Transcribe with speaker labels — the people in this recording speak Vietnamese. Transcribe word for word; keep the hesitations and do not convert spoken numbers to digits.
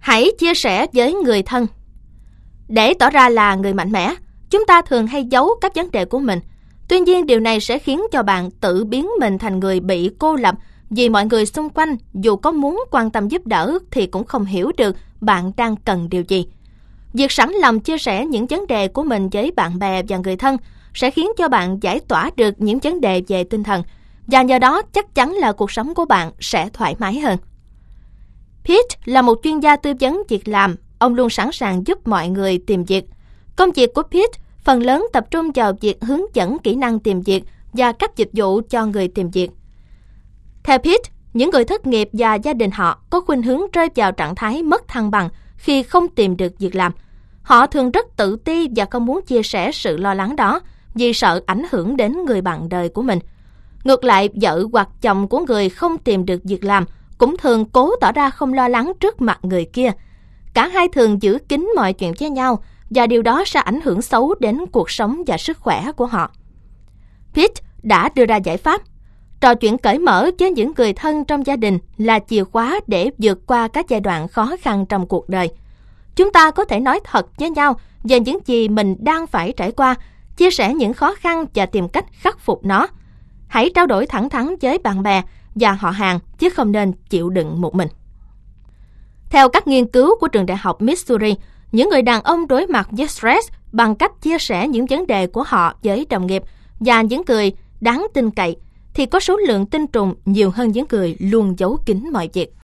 Speaker 1: Hãy chia sẻ với người thân. Để tỏ ra là người mạnh mẽ, chúng ta thường hay giấu các vấn đề của mình. Tuy nhiên, điều này sẽ khiến cho bạn tự biến mình thành người bị cô lập, vì mọi người xung quanh dù có muốn quan tâm giúp đỡ thì cũng không hiểu được bạn đang cần điều gì. Việc sẵn lòng chia sẻ những vấn đề của mình với bạn bè và người thân sẽ khiến cho bạn giải tỏa được những vấn đề về tinh thần, và nhờ đó chắc chắn là cuộc sống của bạn sẽ thoải mái hơn. Pete là một chuyên gia tư vấn việc làm. Ông luôn sẵn sàng giúp mọi người tìm việc. Công việc của Pete phần lớn tập trung vào việc hướng dẫn kỹ năng tìm việc và các dịch vụ cho người tìm việc. Theo Pete, những người thất nghiệp và gia đình họ có khuynh hướng rơi vào trạng thái mất thăng bằng khi không tìm được việc làm. Họ thường rất tự ti và không muốn chia sẻ sự lo lắng đó vì sợ ảnh hưởng đến người bạn đời của mình. Ngược lại, vợ hoặc chồng của người không tìm được việc làm cũng thường cố tỏ ra không lo lắng trước mặt người kia. Cả hai thường giữ kín mọi chuyện với nhau, và điều đó sẽ ảnh hưởng xấu đến cuộc sống và sức khỏe của họ. Pete đã đưa ra giải pháp. Trò chuyện cởi mở với những người thân trong gia đình là chìa khóa để vượt qua các giai đoạn khó khăn trong cuộc đời. Chúng ta có thể nói thật với nhau về những gì mình đang phải trải qua, chia sẻ những khó khăn và tìm cách khắc phục nó. Hãy trao đổi thẳng thắn với bạn bè và họ hàng, chứ không nên chịu đựng một mình. Theo các nghiên cứu của trường đại học Missouri, những người đàn ông đối mặt với stress bằng cách chia sẻ những vấn đề của họ với đồng nghiệp và những người đáng tin cậy thì có số lượng tinh trùng nhiều hơn những người luôn giấu kín mọi việc.